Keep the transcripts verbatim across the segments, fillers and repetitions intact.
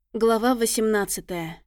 Глава восемнадцатая.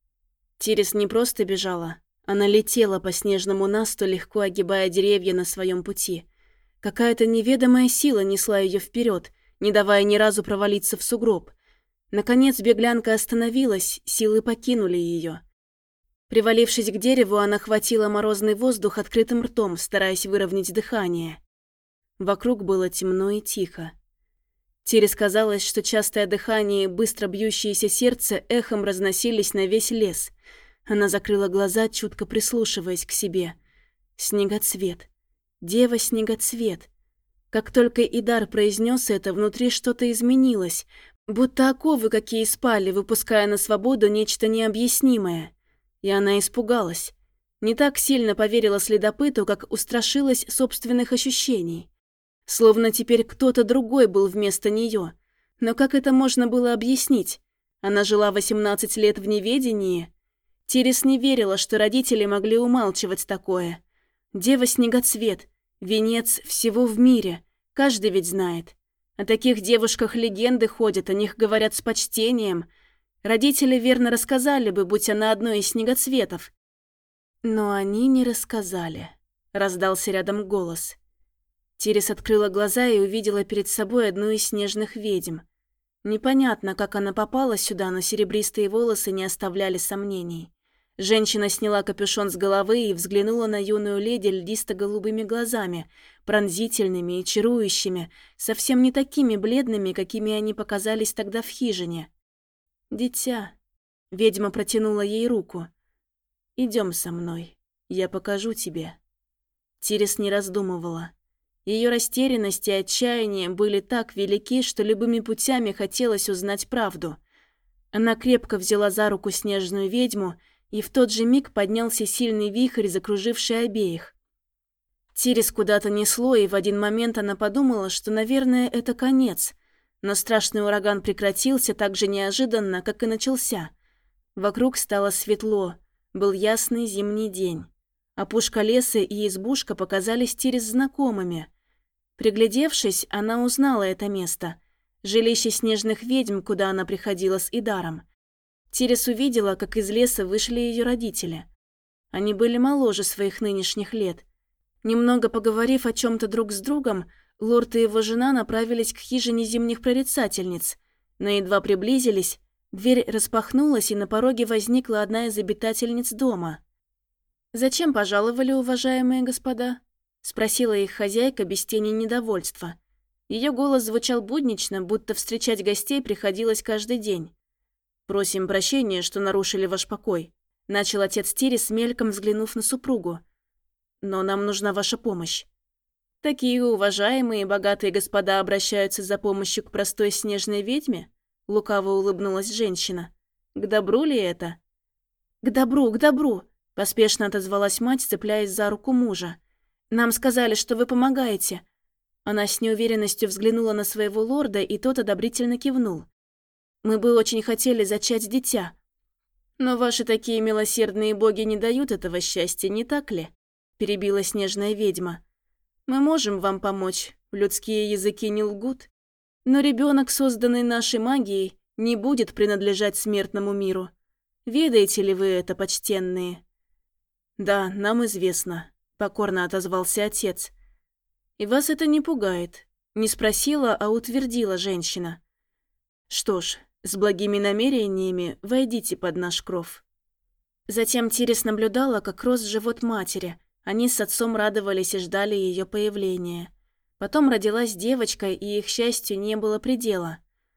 Тирис не просто бежала, она летела по снежному насту, легко огибая деревья на своем пути. Какая-то неведомая сила несла ее вперед, не давая ни разу провалиться в сугроб. Наконец беглянка остановилась, силы покинули ее. Привалившись к дереву, она хватила морозный воздух открытым ртом, стараясь выровнять дыхание. Вокруг было темно и тихо. Тирис казалось, что частое дыхание и быстро бьющееся сердце эхом разносились на весь лес. Она закрыла глаза, чутко прислушиваясь к себе. Снегоцвет. Дева-снегоцвет. Как только Идар произнес это, внутри что-то изменилось, будто оковы какие спали, выпуская на свободу нечто необъяснимое. И она испугалась. Не так сильно поверила следопыту, как устрашилась собственных ощущений. Словно теперь кто-то другой был вместо нее. Но как это можно было объяснить? Она жила восемнадцать лет в неведении. Тирис не верила, что родители могли умалчивать такое. Дева-снегоцвет, венец всего в мире. Каждый ведь знает. О таких девушках легенды ходят, о них говорят с почтением. Родители верно рассказали бы, будь она одной из снегоцветов. Но они не рассказали. Раздался рядом голос. Тирис открыла глаза и увидела перед собой одну из снежных ведьм. Непонятно, как она попала сюда, но серебристые волосы не оставляли сомнений. Женщина сняла капюшон с головы и взглянула на юную леди льдисто-голубыми глазами, пронзительными и чарующими, совсем не такими бледными, какими они показались тогда в хижине. «Дитя», — ведьма протянула ей руку, — «идем со мной, я покажу тебе». Тирис не раздумывала. Ее растерянность и отчаяние были так велики, что любыми путями хотелось узнать правду. Она крепко взяла за руку снежную ведьму, и в тот же миг поднялся сильный вихрь, закруживший обеих. Тирис куда-то несло, и в один момент она подумала, что, наверное, это конец. Но страшный ураган прекратился так же неожиданно, как и начался. Вокруг стало светло, был ясный зимний день. Опушка леса и избушка показались Тирис знакомыми. Приглядевшись, она узнала это место. Жилище снежных ведьм, куда она приходила с Идаром. Тирис увидела, как из леса вышли ее родители. Они были моложе своих нынешних лет. Немного поговорив о чем-то друг с другом, лорд и его жена направились к хижине зимних прорицательниц. Но едва приблизились, дверь распахнулась, и на пороге возникла одна из обитательниц дома. «Зачем пожаловали, уважаемые господа?» — спросила их хозяйка без тени недовольства. Ее голос звучал буднично, будто встречать гостей приходилось каждый день. «Просим прощения, что нарушили ваш покой», — начал отец Тирис, мельком взглянув на супругу. «Но нам нужна ваша помощь». «Такие уважаемые и богатые господа обращаются за помощью к простой снежной ведьме?» — лукаво улыбнулась женщина. «К добру ли это?» «К добру, к добру!» — поспешно отозвалась мать, цепляясь за руку мужа. «Нам сказали, что вы помогаете». Она с неуверенностью взглянула на своего лорда, и тот одобрительно кивнул. «Мы бы очень хотели зачать дитя. Но ваши такие милосердные боги не дают этого счастья, не так ли?» — перебила снежная ведьма. «Мы можем вам помочь, людские языки не лгут. Но ребенок, созданный нашей магией, не будет принадлежать смертному миру. Ведаете ли вы это, почтенные?» «Да, нам известно», — покорно отозвался отец. «И вас это не пугает?» — не спросила, а утвердила женщина. «Что ж, с благими намерениями войдите под наш кров». Затем Тирис наблюдала, как рос живот матери. Они с отцом радовались и ждали ее появления. Потом родилась девочка, и их счастью не было предела.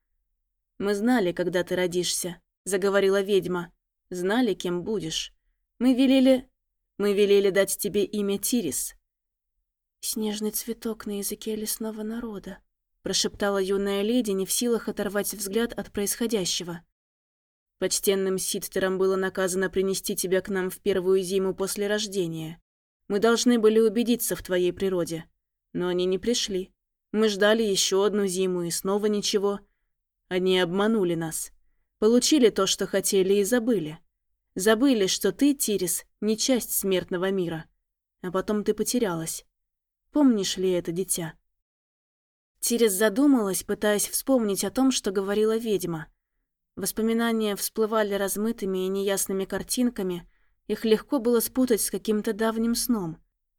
«Мы знали, когда ты родишься», — заговорила ведьма. «Знали, кем будешь. Мы велели... Мы велели дать тебе имя Тирис». «Снежный цветок на языке лесного народа», — прошептала юная леди, не в силах оторвать взгляд от происходящего. «Почтенным ситтерам было наказано принести тебя к нам в первую зиму после рождения. Мы должны были убедиться в твоей природе. Но они не пришли. Мы ждали еще одну зиму, и снова ничего. Они обманули нас. Получили то, что хотели, и забыли. Забыли, что ты, Тирис, не часть смертного мира. А потом ты потерялась. Помнишь ли это, дитя?» Тирис задумалась, пытаясь вспомнить о том, что говорила ведьма. Воспоминания всплывали размытыми и неясными картинками, их легко было спутать с каким-то давним сном.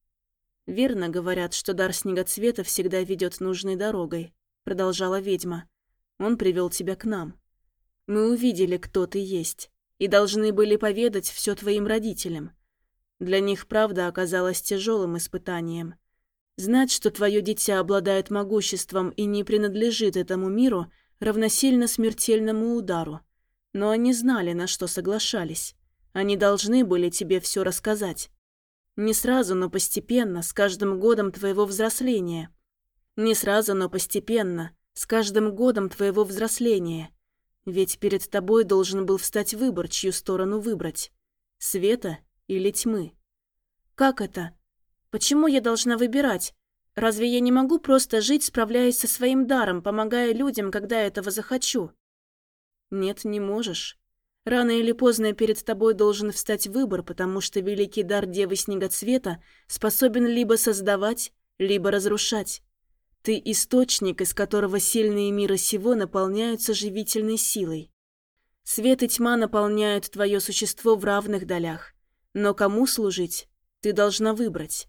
«Верно говорят, что дар снегоцвета всегда ведет нужной дорогой», — продолжала ведьма. «Он привел тебя к нам. Мы увидели, кто ты есть, и должны были поведать все твоим родителям. Для них правда оказалась тяжелым испытанием. Знать, что твое дитя обладает могуществом и не принадлежит этому миру, равносильно смертельному удару. Но они знали, на что соглашались. Они должны были тебе все рассказать. Не сразу, но постепенно, с каждым годом твоего взросления. Не сразу, но постепенно, с каждым годом твоего взросления. Ведь перед тобой должен был встать выбор, чью сторону выбрать. Света или тьмы. Как это? Почему я должна выбирать? Разве я не могу просто жить, справляясь со своим даром, помогая людям, когда этого захочу? Нет, не можешь. Рано или поздно перед тобой должен встать выбор, потому что великий дар Девы Снегоцвета способен либо создавать, либо разрушать. Ты источник, из которого сильные мира сего наполняются живительной силой. Свет и тьма наполняют твое существо в равных долях. Но кому служить, ты должна выбрать.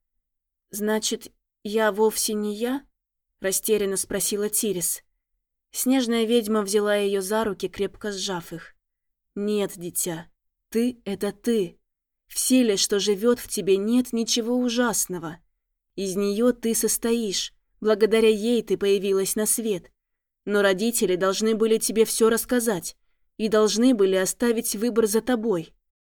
«Значит, я вовсе не я?» – растерянно спросила Тирис. Снежная ведьма взяла ее за руки, крепко сжав их. «Нет, дитя, ты – это ты. В силе, что живет в тебе, нет ничего ужасного. Из нее ты состоишь, благодаря ей ты появилась на свет. Но родители должны были тебе все рассказать и должны были оставить выбор за тобой».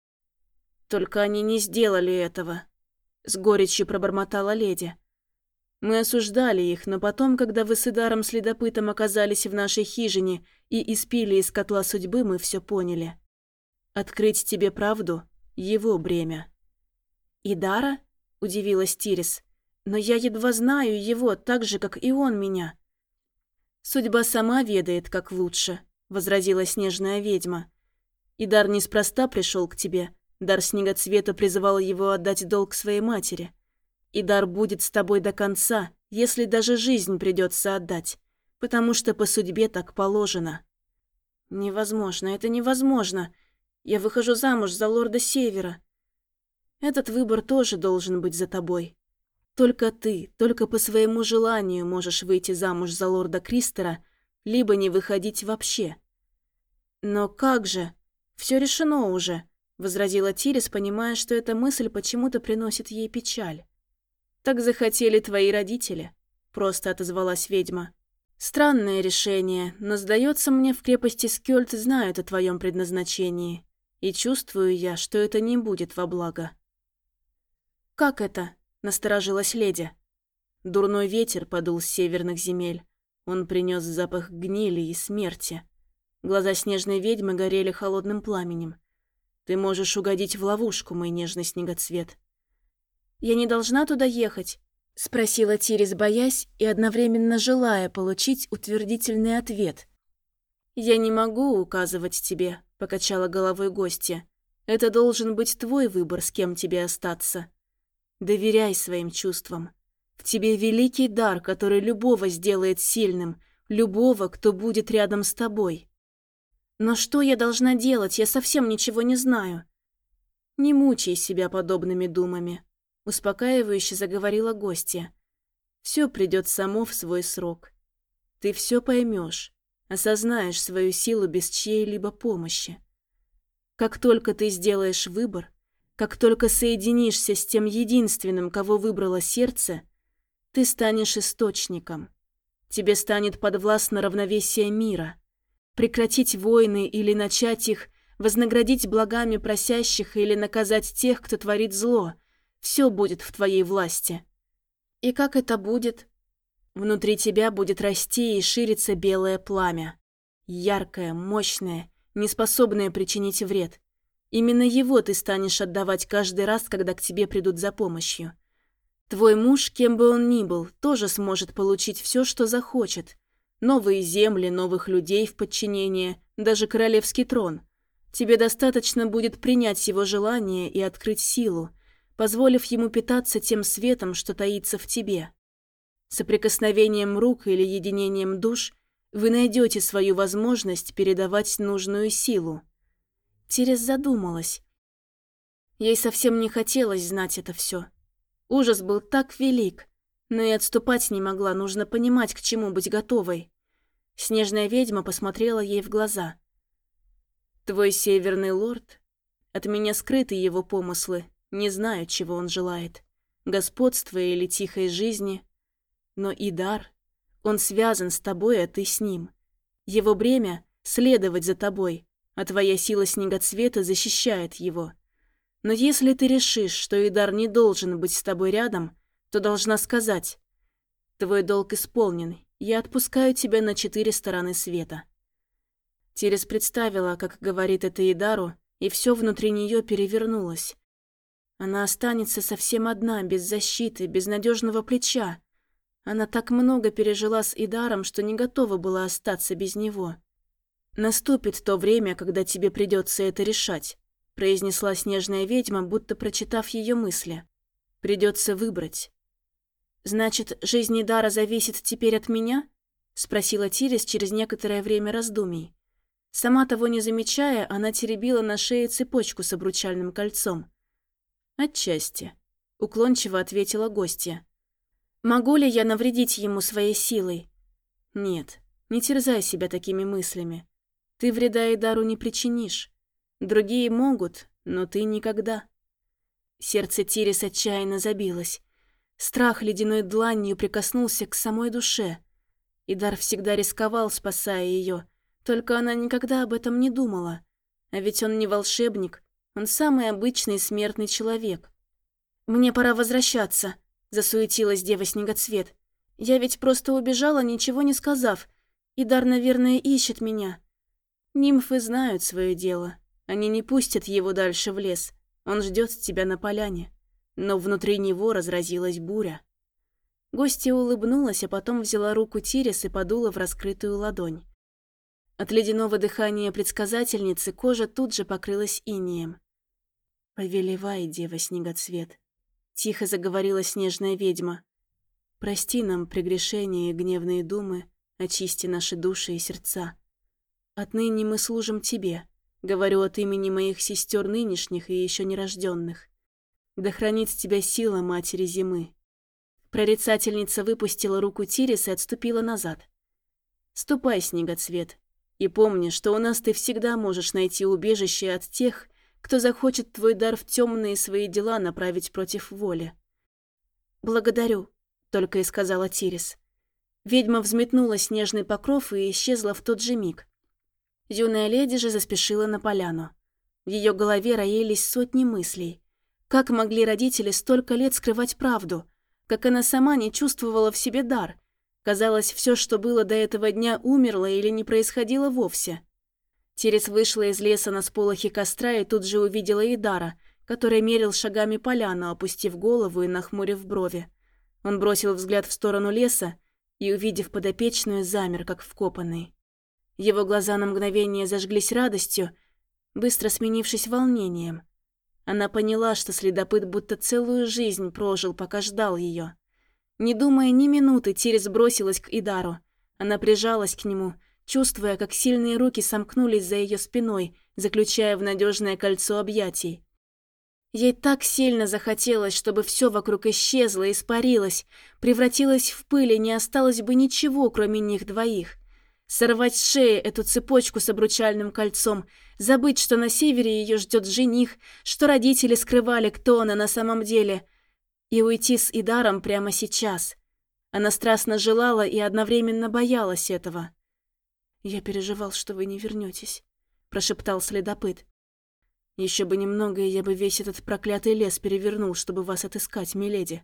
«Только они не сделали этого», — с горечью пробормотала леди. «Мы осуждали их, но потом, когда вы с Идаром-следопытом оказались в нашей хижине и испили из котла судьбы, мы все поняли. Открыть тебе правду — его бремя». «Идара?» — удивилась Тирис. «Но я едва знаю его, так же, как и он меня». «Судьба сама ведает, как лучше», — возразила снежная ведьма. «Идар неспроста пришел к тебе». Дар Снегоцвета призывал его отдать долг своей матери. И дар будет с тобой до конца, если даже жизнь придется отдать, потому что по судьбе так положено». «Невозможно, это невозможно. Я выхожу замуж за лорда Севера. Этот выбор тоже должен быть за тобой. Только ты, только по своему желанию можешь выйти замуж за лорда Кристера, либо не выходить вообще». «Но как же? Все решено уже», — возразила Тирис, понимая, что эта мысль почему-то приносит ей печаль. «Так захотели твои родители», — просто отозвалась ведьма. «Странное решение, но, сдается мне, в крепости Скёльд знают о твоем предназначении, и чувствую я, что это не будет во благо». «Как это?» — насторожилась леди. Дурной ветер подул с северных земель. Он принес запах гнили и смерти. Глаза снежной ведьмы горели холодным пламенем. «Ты можешь угодить в ловушку, мой нежный снегоцвет». «Я не должна туда ехать?» — спросила Тирис, боясь и одновременно желая получить утвердительный ответ. «Я не могу указывать тебе», — покачала головой гостья. «Это должен быть твой выбор, с кем тебе остаться. Доверяй своим чувствам. В тебе великий дар, который любого сделает сильным, любого, кто будет рядом с тобой». «Но что я должна делать? Я совсем ничего не знаю». «Не мучай себя подобными думами», — успокаивающе заговорила гостья. «Все придет само в свой срок. Ты все поймешь, осознаешь свою силу без чьей-либо помощи. Как только ты сделаешь выбор, как только соединишься с тем единственным, кого выбрало сердце, ты станешь источником. Тебе станет подвластно равновесие мира. Прекратить войны или начать их, вознаградить благами просящих или наказать тех, кто творит зло. Все будет в твоей власти. И как это будет? Внутри тебя будет расти и шириться белое пламя. Яркое, мощное, неспособное причинить вред. Именно его ты станешь отдавать каждый раз, когда к тебе придут за помощью. Твой муж, кем бы он ни был, тоже сможет получить все, что захочет. Новые земли, новых людей в подчинение, даже королевский трон. Тебе достаточно будет принять его желание и открыть силу, позволив ему питаться тем светом, что таится в тебе. Соприкосновением рук или единением душ вы найдете свою возможность передавать нужную силу. Тирис задумалась. Ей совсем не хотелось знать это все. Ужас был так велик, но и отступать не могла, нужно понимать, к чему быть готовой. Снежная ведьма посмотрела ей в глаза. «Твой северный лорд? От меня скрыты его помыслы, не знаю, чего он желает. Господства или тихой жизни. Но Идар, он связан с тобой, а ты с ним. Его бремя — следовать за тобой, а твоя сила снегоцвета защищает его. Но если ты решишь, что Идар не должен быть с тобой рядом, то должна сказать: твой долг исполнен, я отпускаю тебя на четыре стороны света». Тирис представила, как говорит это Идару, и все внутри нее перевернулось. Она останется совсем одна, без защиты, без надежного плеча. Она так много пережила с Идаром, что не готова была остаться без него. «Наступит то время, когда тебе придется это решать», произнесла снежная ведьма, будто прочитав ее мысли. «Придется выбрать». «Значит, жизнь Идара зависит теперь от меня?» спросила Тирис через некоторое время раздумий. Сама того не замечая, она теребила на шее цепочку с обручальным кольцом. «Отчасти», — уклончиво ответила гостья. «Могу ли я навредить ему своей силой?» «Нет, не терзай себя такими мыслями. Ты вреда Идару не причинишь. Другие могут, но ты никогда». Сердце Тирис отчаянно забилось. Страх ледяной дланью прикоснулся к самой душе. Идар всегда рисковал, спасая ее, только она никогда об этом не думала. А ведь он не волшебник, он самый обычный смертный человек. «Мне пора возвращаться», — засуетилась дева Снегоцвет. «Я ведь просто убежала, ничего не сказав. Идар, наверное, ищет меня». «Нимфы знают свое дело. Они не пустят его дальше в лес. Он ждет тебя на поляне». Но внутри него разразилась буря. Гостья улыбнулась, а потом взяла руку Тирис и подула в раскрытую ладонь. От ледяного дыхания предсказательницы кожа тут же покрылась инеем. «Повелевай, дева Снегоцвет», — тихо заговорила снежная ведьма. «Прости нам прегрешения и гневные думы, очисти наши души и сердца. Отныне мы служим тебе, говорю от имени моих сестер нынешних и еще нерожденных. Да хранит тебя сила матери зимы». Прорицательница выпустила руку Тирис и отступила назад. «Ступай, Снегоцвет, и помни, что у нас ты всегда можешь найти убежище от тех, кто захочет твой дар в темные свои дела направить против воли». «Благодарю», — только и сказала Тирис. Ведьма взметнула снежный покров и исчезла в тот же миг. Юная леди же заспешила на поляну. В ее голове роились сотни мыслей. Как могли родители столько лет скрывать правду? Как она сама не чувствовала в себе дар? Казалось, все, что было до этого дня, умерло или не происходило вовсе. Тирис вышла из леса на сполохе костра и тут же увидела Идара, который мерил шагами поляну, опустив голову и нахмурив брови. Он бросил взгляд в сторону леса и, увидев подопечную, замер, как вкопанный. Его глаза на мгновение зажглись радостью, быстро сменившись волнением. Она поняла, что следопыт будто целую жизнь прожил, пока ждал ее. Не думая ни минуты, Тирис бросилась к Идару. Она прижалась к нему, чувствуя, как сильные руки сомкнулись за ее спиной, заключая в надежное кольцо объятий. Ей так сильно захотелось, чтобы все вокруг исчезло, испарилось, превратилось в пыль, и не осталось бы ничего, кроме них двоих. Сорвать с шеи эту цепочку с обручальным кольцом, забыть, что на севере ее ждет жених, что родители скрывали, кто она на самом деле, и уйти с Идаром прямо сейчас. Она страстно желала и одновременно боялась этого. «Я переживал, что вы не вернетесь», — прошептал следопыт. «Еще бы немного, и я бы весь этот проклятый лес перевернул, чтобы вас отыскать, миледи».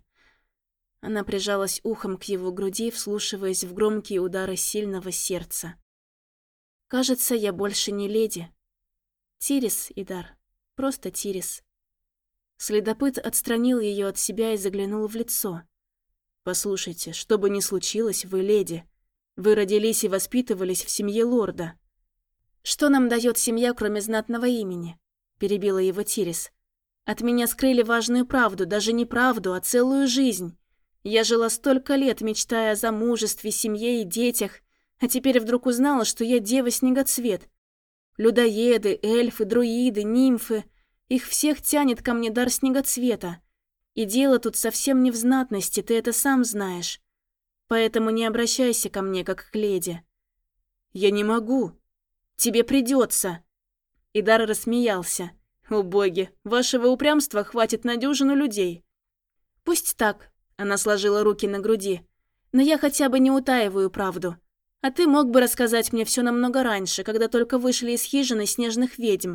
Она прижалась ухом к его груди, вслушиваясь в громкие удары сильного сердца. «Кажется, я больше не леди. Тирис, Идар, просто Тирис». Следопыт отстранил ее от себя и заглянул в лицо. «Послушайте, что бы ни случилось, вы леди. Вы родились и воспитывались в семье лорда». «Что нам дает семья, кроме знатного имени?» – перебила его Тирис. «От меня скрыли важную правду, даже не правду, а целую жизнь. Я жила столько лет, мечтая о замужестве, семье и детях, А теперь вдруг узнала, что я дева-снегоцвет. Людоеды, эльфы, друиды, нимфы. Их всех тянет ко мне дар снегоцвета. И дело тут совсем не в знатности, ты это сам знаешь. Поэтому не обращайся ко мне, как к леди». «Я не могу. Тебе придется». Идар рассмеялся. «О боги, вашего упрямства хватит на дюжину людей». «Пусть так», — она сложила руки на груди. «Но я хотя бы не утаиваю правду. А ты мог бы рассказать мне все намного раньше, когда только вышли из хижины снежных ведьм».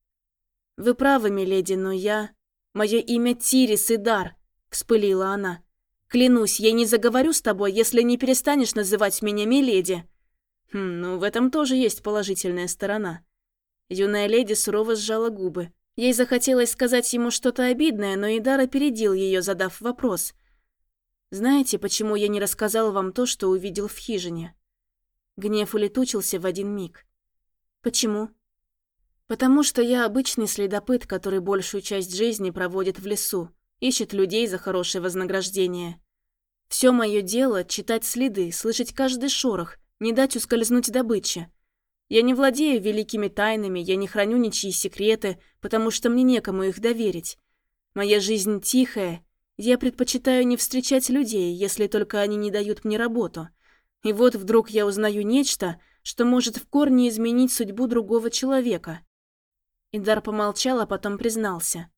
«Вы правы, миледи, но я... Мое имя Тирис Идар», — вспылила она. «Клянусь, я не заговорю с тобой, если не перестанешь называть меня миледи». Хм, ну в этом тоже есть положительная сторона. Юная леди сурово сжала губы. Ей захотелось сказать ему что-то обидное, но Идар опередил ее, задав вопрос. «Знаете, почему я не рассказал вам то, что увидел в хижине?» Гнев улетучился в один миг. «Почему?» «Потому что я обычный следопыт, который большую часть жизни проводит в лесу, ищет людей за хорошее вознаграждение. Все мое дело — читать следы, слышать каждый шорох, не дать ускользнуть добыче. Я не владею великими тайнами, я не храню ничьи секреты, потому что мне некому их доверить. Моя жизнь тихая, я предпочитаю не встречать людей, если только они не дают мне работу. И вот вдруг я узнаю нечто, что может в корне изменить судьбу другого человека». Идар помолчал, а потом признался.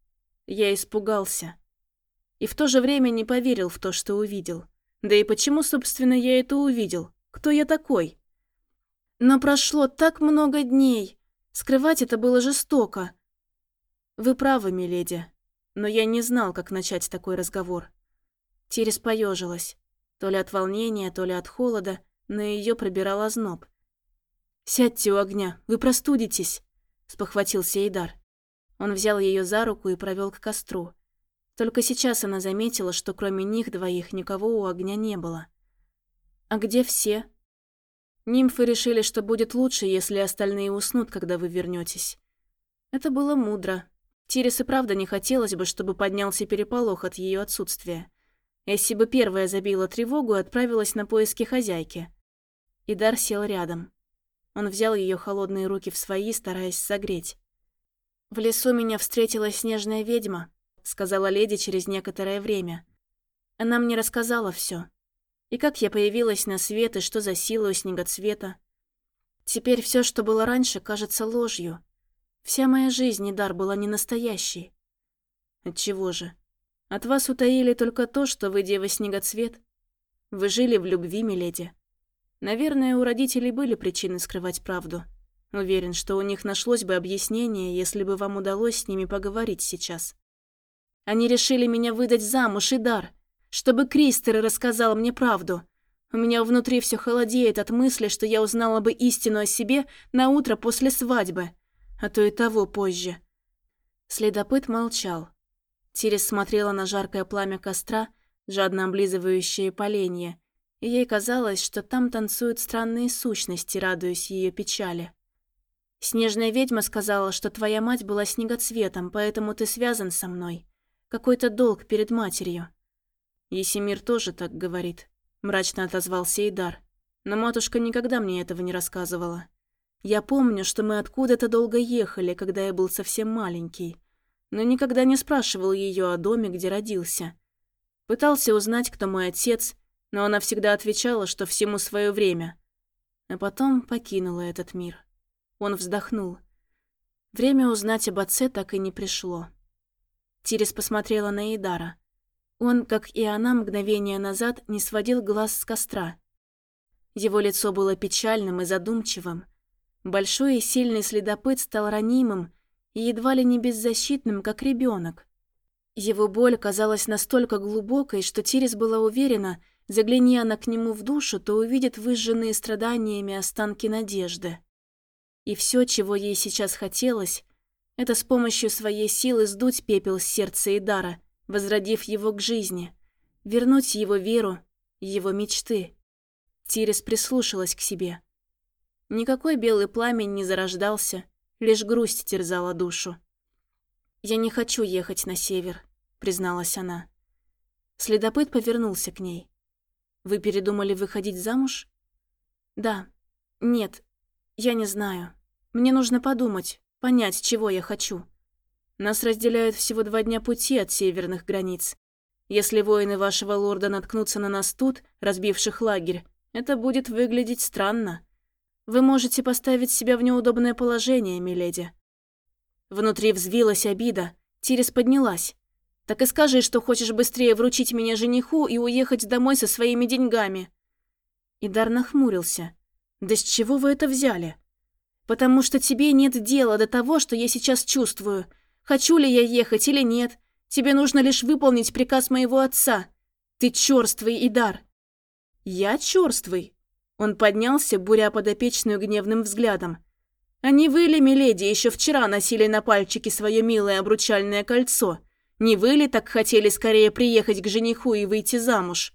«Я испугался. И в то же время не поверил в то, что увидел. Да и почему, собственно, я это увидел? Кто я такой? Но прошло так много дней. Скрывать это было жестоко». «Вы правы, миледи. Но я не знал, как начать такой разговор». Тирис поежилась. То ли от волнения, то ли от холода, но ее пробирал озноб. «Сядьте у огня, вы простудитесь», — спохватился Идар. Он взял ее за руку и провел к костру. Только сейчас она заметила, что кроме них двоих никого у огня не было. «А где все?» «Нимфы решили, что будет лучше, если остальные уснут, когда вы вернетесь». Это было мудро. Тирис и правда не хотелось бы, чтобы поднялся переполох от ее отсутствия. Эсси бы первая забила тревогу и отправилась на поиски хозяйки. Идар сел рядом. Он взял ее холодные руки в свои, стараясь согреть. «В лесу меня встретила снежная ведьма», — сказала леди через некоторое время. «Она мне рассказала все. И как я появилась на свет, и что за сила у снегоцвета. Теперь все, что было раньше, кажется ложью. Вся моя жизнь, Идар, была не настоящей». «Отчего же? От вас утаили только то, что вы дева-снегоцвет. Вы жили в любви, миледи. Наверное, у родителей были причины скрывать правду. Уверен, что у них нашлось бы объяснение, если бы вам удалось с ними поговорить сейчас. Они решили меня выдать замуж, Идар, чтобы Кристер рассказал мне правду. У меня внутри все холодеет от мысли, что я узнала бы истину о себе на утро после свадьбы, а то и того позже». Следопыт молчал. Тирис смотрела на жаркое пламя костра, жадно облизывающее поленья, и ей казалось, что там танцуют странные сущности, радуясь ее печали. «Снежная ведьма сказала, что твоя мать была снегоцветом, поэтому ты связан со мной. Какой-то долг перед матерью». «Есимир тоже так говорит», — мрачно отозвался Идар. «Но матушка никогда мне этого не рассказывала. Я помню, что мы откуда-то долго ехали, когда я был совсем маленький, но никогда не спрашивал ее о доме, где родился. Пытался узнать, кто мой отец, но она всегда отвечала, что всему свое время. А потом покинула этот мир». Он вздохнул. Время узнать об отце так и не пришло. Тирис посмотрела на Идара. Он, как и она мгновение назад, не сводил глаз с костра. Его лицо было печальным и задумчивым. Большой и сильный следопыт стал ранимым и едва ли не беззащитным, как ребенок. Его боль казалась настолько глубокой, что Тирис была уверена, загляни она к нему в душу, то увидит выжженные страданиями останки надежды. И все, чего ей сейчас хотелось, это с помощью своей силы сдуть пепел с сердца Идара, возродив его к жизни, вернуть его веру, его мечты. Тирис прислушалась к себе. Никакой белый пламень не зарождался, лишь грусть терзала душу. «Я не хочу ехать на север», — призналась она. Следопыт повернулся к ней. «Вы передумали выходить замуж?» Да. Нет. Я не знаю. Мне нужно подумать, понять, чего я хочу. Нас разделяют всего два дня пути от северных границ. Если воины вашего лорда наткнутся на нас тут, разбивших лагерь, это будет выглядеть странно. Вы можете поставить себя в неудобное положение, миледи». Внутри взвилась обида. Тирис поднялась. «Так и скажи, что хочешь быстрее вручить меня жениху и уехать домой со своими деньгами». Идар нахмурился. «Да с чего вы это взяли?» «Потому что тебе нет дела до того, что я сейчас чувствую. Хочу ли я ехать или нет. Тебе нужно лишь выполнить приказ моего отца. Ты чёрствый, Идар». «Я чёрствый?» Он поднялся, буря подопечную гневным взглядом. «А не вы ли, миледи, еще вчера носили на пальчике свое милое обручальное кольцо? Не вы ли так хотели скорее приехать к жениху и выйти замуж?»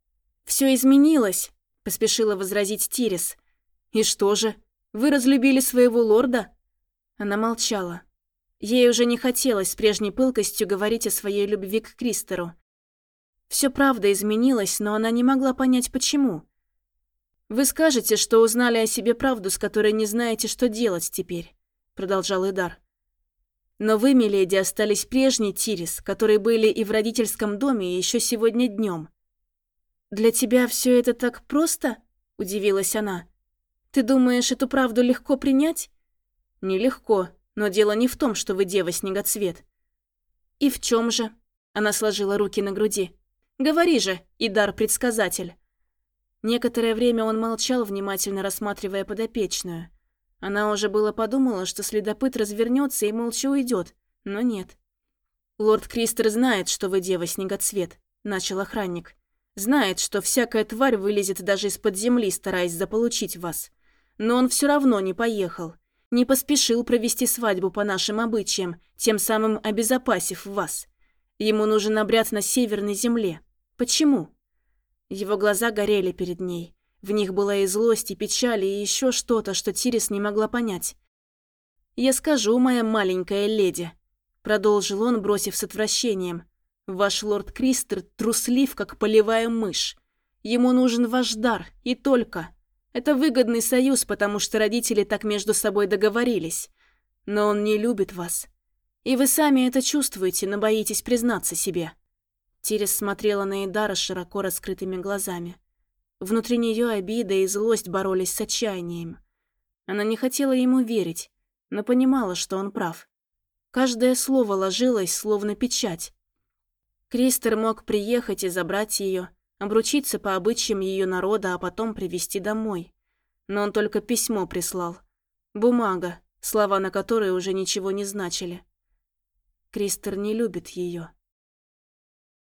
«Все изменилось», — поспешила возразить Тирис. «И что же, вы разлюбили своего лорда?» Она молчала. Ей уже не хотелось с прежней пылкостью говорить о своей любви к Кристеру. Все правда изменилось, но она не могла понять, почему. «Вы скажете, что узнали о себе правду, с которой не знаете, что делать теперь», — продолжал Идар. «Но вы, миледи, остались прежней Тирис, которые были и в родительском доме, и еще сегодня днем». «Для тебя все это так просто?» — удивилась она. «Ты думаешь, эту правду легко принять?» «Нелегко, но дело не в том, что вы дева-снегоцвет». «И в чем же?» — она сложила руки на груди. «Говори же, Идар-предсказатель». Некоторое время он молчал, внимательно рассматривая подопечную. Она уже было подумала, что следопыт развернется и молча уйдет, но нет. «Лорд Кристер знает, что вы дева-снегоцвет», — начал охранник. «Знает, что всякая тварь вылезет даже из-под земли, стараясь заполучить вас. Но он все равно не поехал, не поспешил провести свадьбу по нашим обычаям, тем самым обезопасив вас. Ему нужен обряд на северной земле. Почему?» Его глаза горели перед ней. В них была и злость, и печаль, и еще что-то, что Тирис не могла понять. «Я скажу, моя маленькая леди», — продолжил он, бросив с отвращением. «Ваш лорд Кристер труслив, как полевая мышь. Ему нужен ваш дар, и только. Это выгодный союз, потому что родители так между собой договорились. Но он не любит вас. И вы сами это чувствуете, но боитесь признаться себе». Тирис смотрела на Идара широко раскрытыми глазами. Внутри нее обида и злость боролись с отчаянием. Она не хотела ему верить, но понимала, что он прав. Каждое слово ложилось, словно печать. Кристер мог приехать и забрать ее, обручиться по обычаям ее народа, а потом привезти домой. Но он только письмо прислал. Бумага, слова на которой уже ничего не значили. Кристер не любит ее.